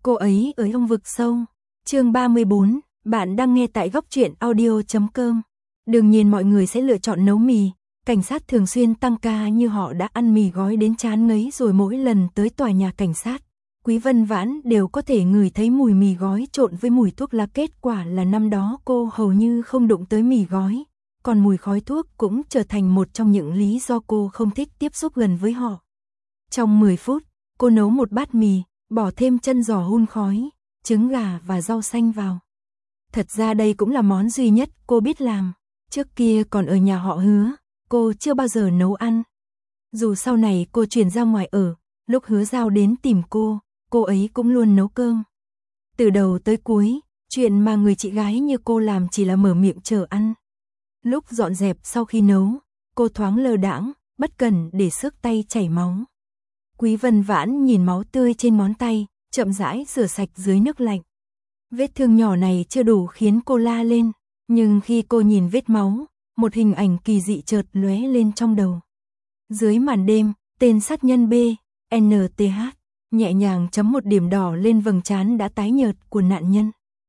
Cô ấy ở trong vực sâu. Chương 34, bạn đang nghe tại góc truyện audio.com. Đương nhiên mọi người sẽ lựa chọn nấu mì. Cảnh sát thường xuyên tăng ca như họ đã ăn mì gói đến chán ngấy rồi mỗi lần tới tòa nhà cảnh sát. Quý Vân Vãn đều có thể ngửi thấy mùi mì gói trộn với mùi thuốc lá. Kết quả là năm đó cô hầu như không đụng tới mì gói. Còn mùi khói thuốc cũng trở thành một trong những lý do cô không thích tiếp xúc gần với họ. Trong 10 phút, cô nấu một bát mì, bỏ thêm chân giò hun khói, trứng gà và rau xanh vào. Thật ra đây cũng là món duy nhất cô biết làm. Trước kia còn ở nhà họ Hứa, cô chưa bao giờ nấu ăn. Dù sau này cô chuyển ra ngoài ở, lúc Hứa Giao đến tìm cô ấy cũng luôn nấu cơm. Từ đầu tới cuối, chuyện mà người chị gái như cô làm chỉ là mở miệng chờ ăn. Lúc dọn dẹp sau khi nấu, cô thoáng lơ đãng, bất cẩn để xước tay chảy máu. Quý Vân Vãn nhìn máu tươi trên ngón tay, chậm rãi rửa sạch dưới nước lạnh. Vết thương nhỏ này chưa đủ khiến cô la lên, nhưng khi cô nhìn vết máu, một hình ảnh kỳ dị chợt lóe lên trong đầu. Dưới màn đêm, tên sát nhân B, NTH, nhẹ nhàng chấm một điểm đỏ lên vầng trán đã tái nhợt của nạn nhân.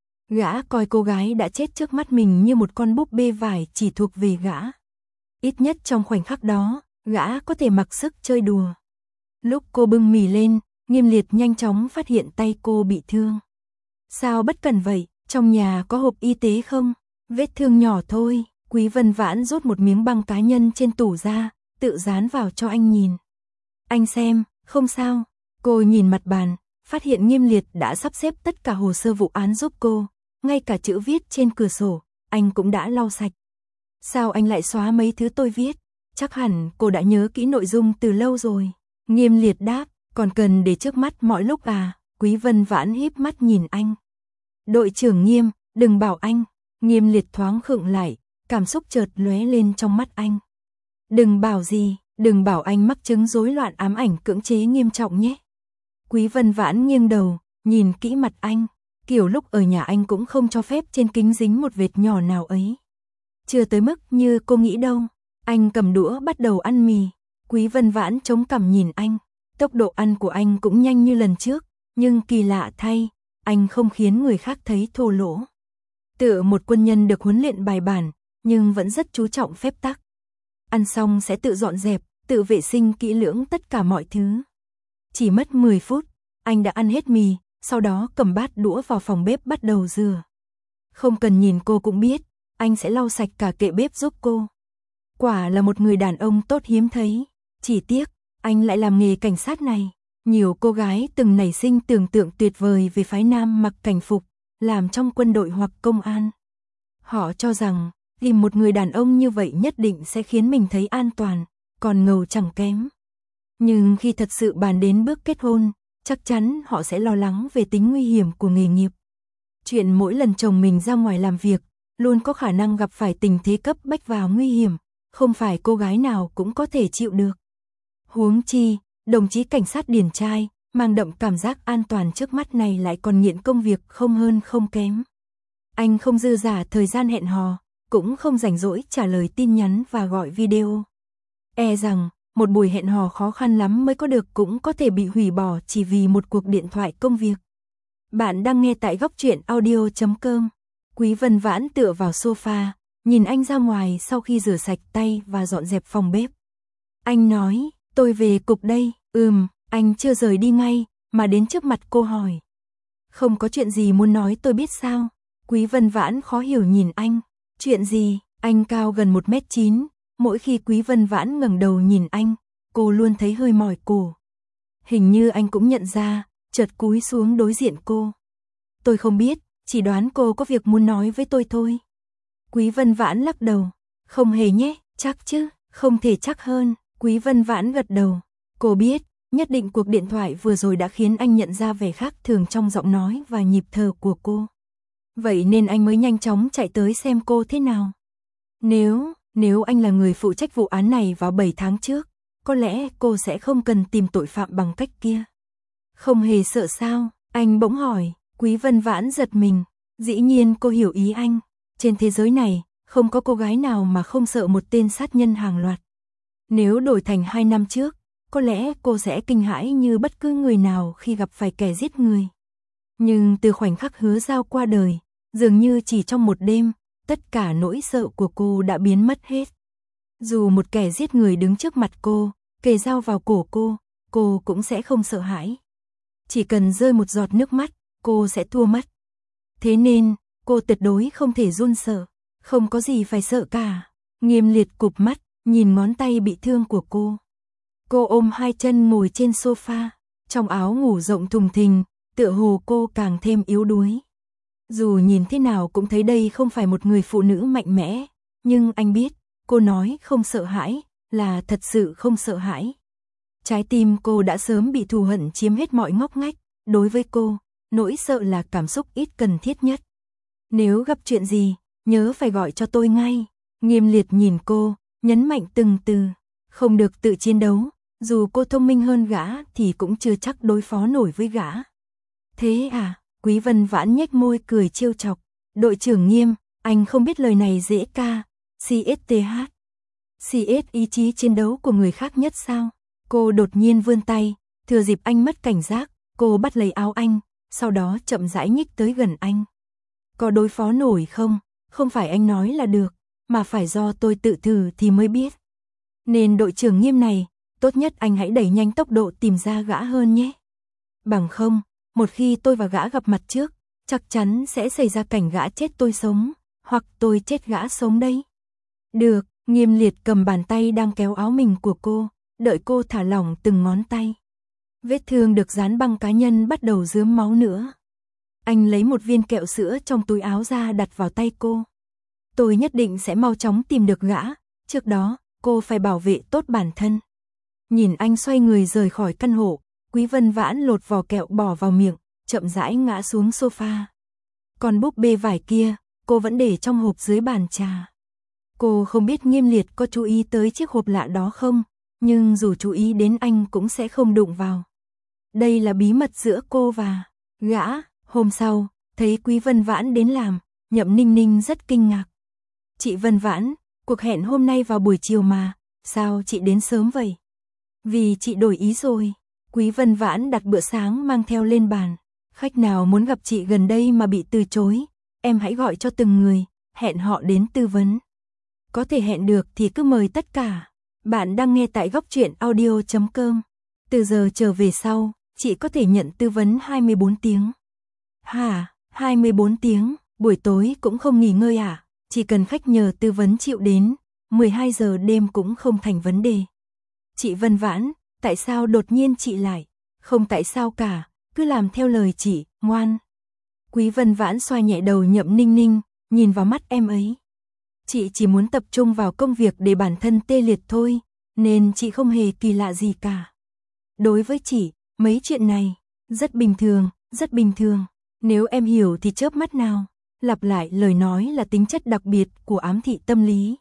Gã coi cô gái đã chết trước mắt mình như một con búp bê vải chỉ thuộc về gã. Ít nhất trong khoảnh khắc đó, gã có thể mặc sức chơi đùa. Lúc cô bưng mì lên, Nghiêm Liệt nhanh chóng phát hiện tay cô bị thương. Sao bất cẩn vậy, trong nhà có hộp y tế không? Vết thương nhỏ thôi. Quý Vân Vãn rút một miếng băng cá nhân trên tủ ra, tự dán vào cho anh nhìn. Anh xem, không sao. Cô nhìn mặt bàn, phát hiện Nghiêm Liệt đã sắp xếp tất cả hồ sơ vụ án giúp cô, ngay cả chữ viết trên cửa sổ, anh cũng đã lau sạch. Sao anh lại xóa mấy thứ tôi viết? Chắc hẳn cô đã nhớ kỹ nội dung từ lâu rồi. Nghiêm Liệt đáp, còn cần để trước mắt mọi lúc à? Quý Vân Vãn híp mắt nhìn anh. Đội trưởng Nghiêm, đừng bảo anh. Nghiêm Liệt thoáng khựng lại, cảm xúc chợt lóe lên trong mắt anh. Đừng bảo gì, đừng bảo anh mắc chứng rối loạn ám ảnh cưỡng chế nghiêm trọng nhé. Quý Vân Vãn nghiêng đầu, nhìn kỹ mặt anh, kiểu lúc ở nhà anh cũng không cho phép trên kính dính một vệt nhỏ nào ấy. Chưa tới mức như cô nghĩ đâu. Anh cầm đũa bắt đầu ăn mì. Quý Vân Vãn chống cằm nhìn anh, tốc độ ăn của anh cũng nhanh như lần trước, nhưng kỳ lạ thay, anh không khiến người khác thấy thô lỗ. Tựa một quân nhân được huấn luyện bài bản, nhưng vẫn rất chú trọng phép tắc. Ăn xong sẽ tự dọn dẹp, tự vệ sinh kỹ lưỡng tất cả mọi thứ. Chỉ mất 10 phút, anh đã ăn hết mì, sau đó cầm bát đũa vào phòng bếp bắt đầu rửa. Không cần nhìn cô cũng biết, anh sẽ lau sạch cả kệ bếp giúp cô. Quả là một người đàn ông tốt hiếm thấy. Chỉ tiếc, anh lại làm nghề cảnh sát này. Nhiều cô gái từng nảy sinh tưởng tượng tuyệt vời về phái nam mặc cảnh phục, làm trong quân đội hoặc công an. Họ cho rằng, tìm một người đàn ông như vậy nhất định sẽ khiến mình thấy an toàn, còn ngầu chẳng kém. Nhưng khi thật sự bàn đến bước kết hôn, chắc chắn họ sẽ lo lắng về tính nguy hiểm của nghề nghiệp. Chuyện mỗi lần chồng mình ra ngoài làm việc, luôn có khả năng gặp phải tình thế cấp bách và nguy hiểm, không phải cô gái nào cũng có thể chịu được. Huống chi, đồng chí cảnh sát điển trai, mang đậm cảm giác an toàn trước mắt này lại còn nghiện công việc không hơn không kém. Anh không dư dả thời gian hẹn hò, cũng không rảnh rỗi trả lời tin nhắn và gọi video. E rằng, một buổi hẹn hò khó khăn lắm mới có được cũng có thể bị hủy bỏ chỉ vì một cuộc điện thoại công việc. Bạn đang nghe tại góc truyện audio.com. Quý Vân Vãn tựa vào sofa, nhìn anh ra ngoài sau khi rửa sạch tay và dọn dẹp phòng bếp. Anh nói, tôi về cục đây. Anh chưa rời đi ngay, mà đến trước mặt cô hỏi. Không có chuyện gì muốn nói tôi biết sao? Quý Vân Vãn khó hiểu nhìn anh. Chuyện gì? Anh cao gần 1m9, mỗi khi Quý Vân Vãn ngẩng đầu nhìn anh, cô luôn thấy hơi mỏi cổ. Hình như anh cũng nhận ra, chợt cúi xuống đối diện cô. Tôi không biết, chỉ đoán cô có việc muốn nói với tôi thôi. Quý Vân Vãn lắc đầu. Không hề nhé, chắc chứ, không thể chắc hơn. Quý Vân Vãn gật đầu. Cô biết, nhất định cuộc điện thoại vừa rồi đã khiến anh nhận ra vẻ khác thường trong giọng nói và nhịp thở của cô. Vậy nên anh mới nhanh chóng chạy tới xem cô thế nào. Nếu anh là người phụ trách vụ án này vào 7 tháng trước, có lẽ cô sẽ không cần tìm tội phạm bằng cách kia. Không hề sợ sao? Anh bỗng hỏi. Quý Vân Vãn giật mình. Dĩ nhiên cô hiểu ý anh. Trên thế giới này, không có cô gái nào mà không sợ một tên sát nhân hàng loạt. Nếu đổi thành 2 năm trước, có lẽ cô sẽ kinh hãi như bất cứ người nào khi gặp phải kẻ giết người. Nhưng từ khoảnh khắc Hứa Giao qua đời, dường như chỉ trong một đêm, tất cả nỗi sợ của cô đã biến mất hết. Dù một kẻ giết người đứng trước mặt cô, kề dao vào cổ cô cũng sẽ không sợ hãi. Chỉ cần rơi một giọt nước mắt, cô sẽ thua mất. Thế nên, cô tuyệt đối không thể run sợ, không có gì phải sợ cả. Nghiêm Liệt cụp mắt, nhìn ngón tay bị thương của cô. Cô ôm hai chân ngồi trên sofa, trong áo ngủ rộng thùng thình, tựa hồ cô càng thêm yếu đuối. Dù nhìn thế nào cũng thấy đây không phải một người phụ nữ mạnh mẽ, nhưng anh biết, cô nói không sợ hãi, là thật sự không sợ hãi. Trái tim cô đã sớm bị thù hận chiếm hết mọi ngóc ngách, đối với cô, nỗi sợ là cảm xúc ít cần thiết nhất. Nếu gặp chuyện gì, nhớ phải gọi cho tôi ngay. Nghiêm Liệt nhìn cô, nhấn mạnh từng từ, không được tự chiến đấu, dù cô thông minh hơn gã thì cũng chưa chắc đối phó nổi với gã. Thế à, Quý Vân Vãn nhếch môi cười trêu chọc, đội trưởng Nghiêm, anh không biết lời này dễ ca, CSTH. CS ý chí chiến đấu của người khác nhất sao? Cô đột nhiên vươn tay, thừa dịp anh mất cảnh giác, cô bắt lấy áo anh, sau đó chậm rãi nhích tới gần anh. Có đối phó nổi không? Không phải anh nói là được, mà phải do tôi tự thử thì mới biết. Nên đội trưởng Nghiêm này, tốt nhất anh hãy đẩy nhanh tốc độ tìm ra gã hơn nhé. Bằng không, một khi tôi và gã gặp mặt trước, chắc chắn sẽ xảy ra cảnh gã chết tôi sống, hoặc tôi chết gã sống đấy. Được, Nghiêm Liệt cầm bàn tay đang kéo áo mình của cô, đợi cô thả lỏng từng ngón tay. Vết thương được dán băng cá nhân bắt đầu rớm máu nữa. Anh lấy một viên kẹo sữa trong túi áo ra đặt vào tay cô. Tôi nhất định sẽ mau chóng tìm được gã, trước đó, cô phải bảo vệ tốt bản thân. Nhìn anh xoay người rời khỏi căn hộ, Quý Vân Vãn lột vỏ kẹo bỏ vào miệng, chậm rãi ngã xuống sofa. Còn búp bê vải kia, cô vẫn để trong hộp dưới bàn trà. Cô không biết Nghiêm Liệt có chú ý tới chiếc hộp lạ đó không, nhưng dù chú ý đến anh cũng sẽ không đụng vào. Đây là bí mật giữa cô và gã. Hôm sau, thấy Quý Vân Vãn đến làm, Nhậm Ninh Ninh rất kinh ngạc. Chị Vân Vãn, cuộc hẹn hôm nay vào buổi chiều mà, sao chị đến sớm vậy? Vì chị đổi ý rồi. Quý Vân Vãn đặt bữa sáng mang theo lên bàn. Khách nào muốn gặp chị gần đây mà bị từ chối, em hãy gọi cho từng người, hẹn họ đến tư vấn. Có thể hẹn được thì cứ mời tất cả. Bạn đang nghe tại góc truyện audio.com. Từ giờ trở về sau, chị có thể nhận tư vấn 24 tiếng. Hả, 24 tiếng, buổi tối cũng không nghỉ ngơi à? Chỉ cần khách nhờ tư vấn chịu đến, 12 giờ đêm cũng không thành vấn đề. Chị Vân Vãn, tại sao đột nhiên chị lại? Không tại sao cả, cứ làm theo lời chị, ngoan. Quý Vân Vãn xoa nhẹ đầu Nhậm Ninh Ninh, nhìn vào mắt em ấy. Chị chỉ muốn tập trung vào công việc để bản thân tê liệt thôi, nên chị không hề kỳ lạ gì cả. Đối với chị, mấy chuyện này, rất bình thường, rất bình thường. Nếu em hiểu thì chớp mắt nào. Lặp lại lời nói là tính chất đặc biệt của ám thị tâm lý.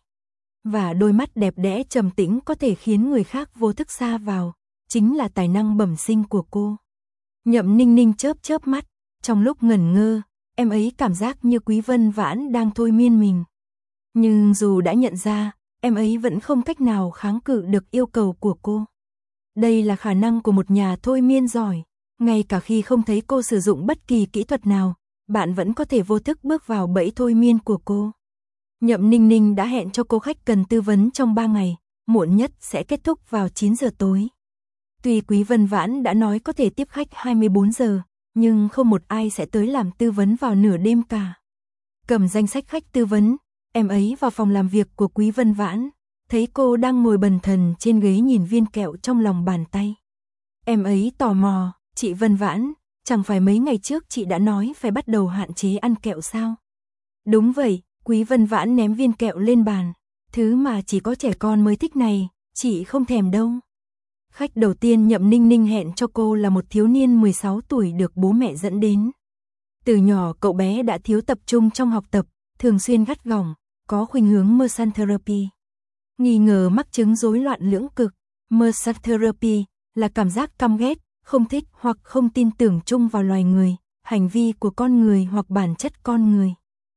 Và đôi mắt đẹp đẽ trầm tĩnh có thể khiến người khác vô thức sa vào, chính là tài năng bẩm sinh của cô. Nhậm Ninh Ninh chớp mắt, trong lúc ngẩn ngơ, em ấy cảm giác như Quý Vân Vãn đang thôi miên mình. Nhưng dù đã nhận ra, em ấy vẫn không cách nào kháng cự được yêu cầu của cô. Đây là khả năng của một nhà thôi miên giỏi, ngay cả khi không thấy cô sử dụng bất kỳ kỹ thuật nào, bạn vẫn có thể vô thức bước vào bẫy thôi miên của cô. Nhậm Ninh Ninh đã hẹn cho cô khách cần tư vấn trong 3 ngày, muộn nhất sẽ kết thúc vào 9 giờ tối. Tuy Quý Vân Vãn đã nói có thể tiếp khách 24 giờ, nhưng không một ai sẽ tới làm tư vấn vào nửa đêm cả. Cầm danh sách khách tư vấn, em ấy vào phòng làm việc của Quý Vân Vãn, thấy cô đang ngồi bần thần trên ghế nhìn viên kẹo trong lòng bàn tay. Em ấy tò mò, chị Vân Vãn, chẳng phải mấy ngày trước chị đã nói phải bắt đầu hạn chế ăn kẹo sao? Đúng vậy, Quý Vân Vãn ném viên kẹo lên bàn, thứ mà chỉ có trẻ con mới thích này, chị không thèm đâu. Khách đầu tiên Nhậm Ninh Ninh hẹn cho cô là một thiếu niên 16 tuổi được bố mẹ dẫn đến. Từ nhỏ cậu bé đã thiếu tập trung trong học tập, thường xuyên gắt gỏng, có khuynh hướng Merson Therapy. Nghi ngờ mắc chứng rối loạn lưỡng cực, Merson Therapy là cảm giác căm ghét, không thích hoặc không tin tưởng chung vào loài người, hành vi của con người hoặc bản chất con người.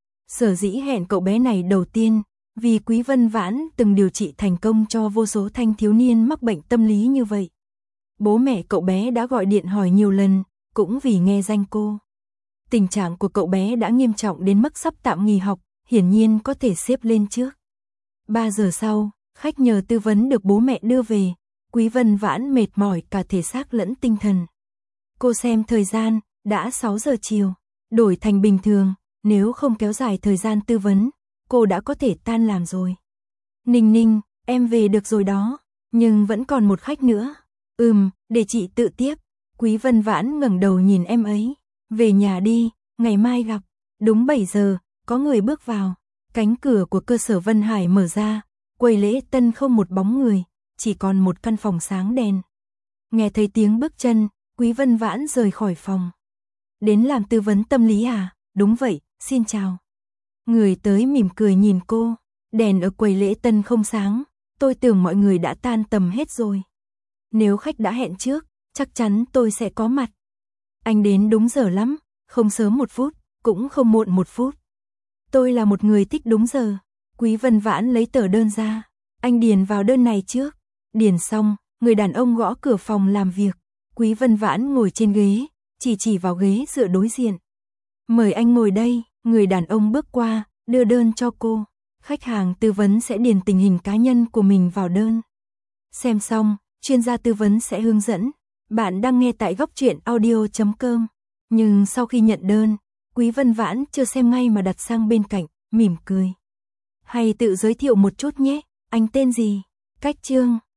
Sở dĩ hẹn cậu bé này đầu tiên, vì Quý Vân Vãn từng điều trị thành công cho vô số thanh thiếu niên mắc bệnh tâm lý như vậy. Bố mẹ cậu bé đã gọi điện hỏi nhiều lần, cũng vì nghe danh cô. Tình trạng của cậu bé đã nghiêm trọng đến mức sắp tạm nghỉ học, hiển nhiên có thể xếp lên trước. 3 giờ sau, khách nhờ tư vấn được bố mẹ đưa về, Quý Vân Vãn mệt mỏi cả thể xác lẫn tinh thần. Cô xem thời gian, đã 6 giờ chiều, đổi thành bình thường, nếu không kéo dài thời gian tư vấn, cô đã có thể tan làm rồi. Ninh Ninh, em về được rồi đó, nhưng vẫn còn một khách nữa. Để chị tự tiếp. Quý Vân Vãn ngẩng đầu nhìn em ấy. Về nhà đi, ngày mai gặp. Đúng 7 giờ, có người bước vào. Cánh cửa của cơ sở Vân Hải mở ra, quầy lễ tân không một bóng người, chỉ còn một căn phòng sáng đèn. Nghe thấy tiếng bước chân, Quý Vân Vãn rời khỏi phòng. Đến làm tư vấn tâm lý à? Đúng vậy, xin chào. Người tới mỉm cười nhìn cô. Đèn ở quầy lễ tân không sáng, tôi tưởng mọi người đã tan tầm hết rồi. Nếu khách đã hẹn trước, chắc chắn tôi sẽ có mặt. Anh đến đúng giờ lắm, không sớm 1 phút, cũng không muộn 1 phút. Tôi là một người thích đúng giờ. Quý Vân Vãn lấy tờ đơn ra. Anh điền vào đơn này trước. Điền xong, người đàn ông gõ cửa phòng làm việc. Quý Vân Vãn ngồi trên ghế, chỉ vào ghế dựa đối diện. Mời anh ngồi đây, người đàn ông bước qua, đưa đơn cho cô. Khách hàng tư vấn sẽ điền tình hình cá nhân của mình vào đơn. Xem xong, chuyên gia tư vấn sẽ hướng dẫn. Bạn đang nghe tại Góc Truyện Audio.com. Nhưng sau khi nhận đơn, Quý Vân Vãn chưa xem ngay mà đặt sang bên cạnh, mỉm cười. Hay tự giới thiệu một chút nhé, anh tên gì? Cách Trương,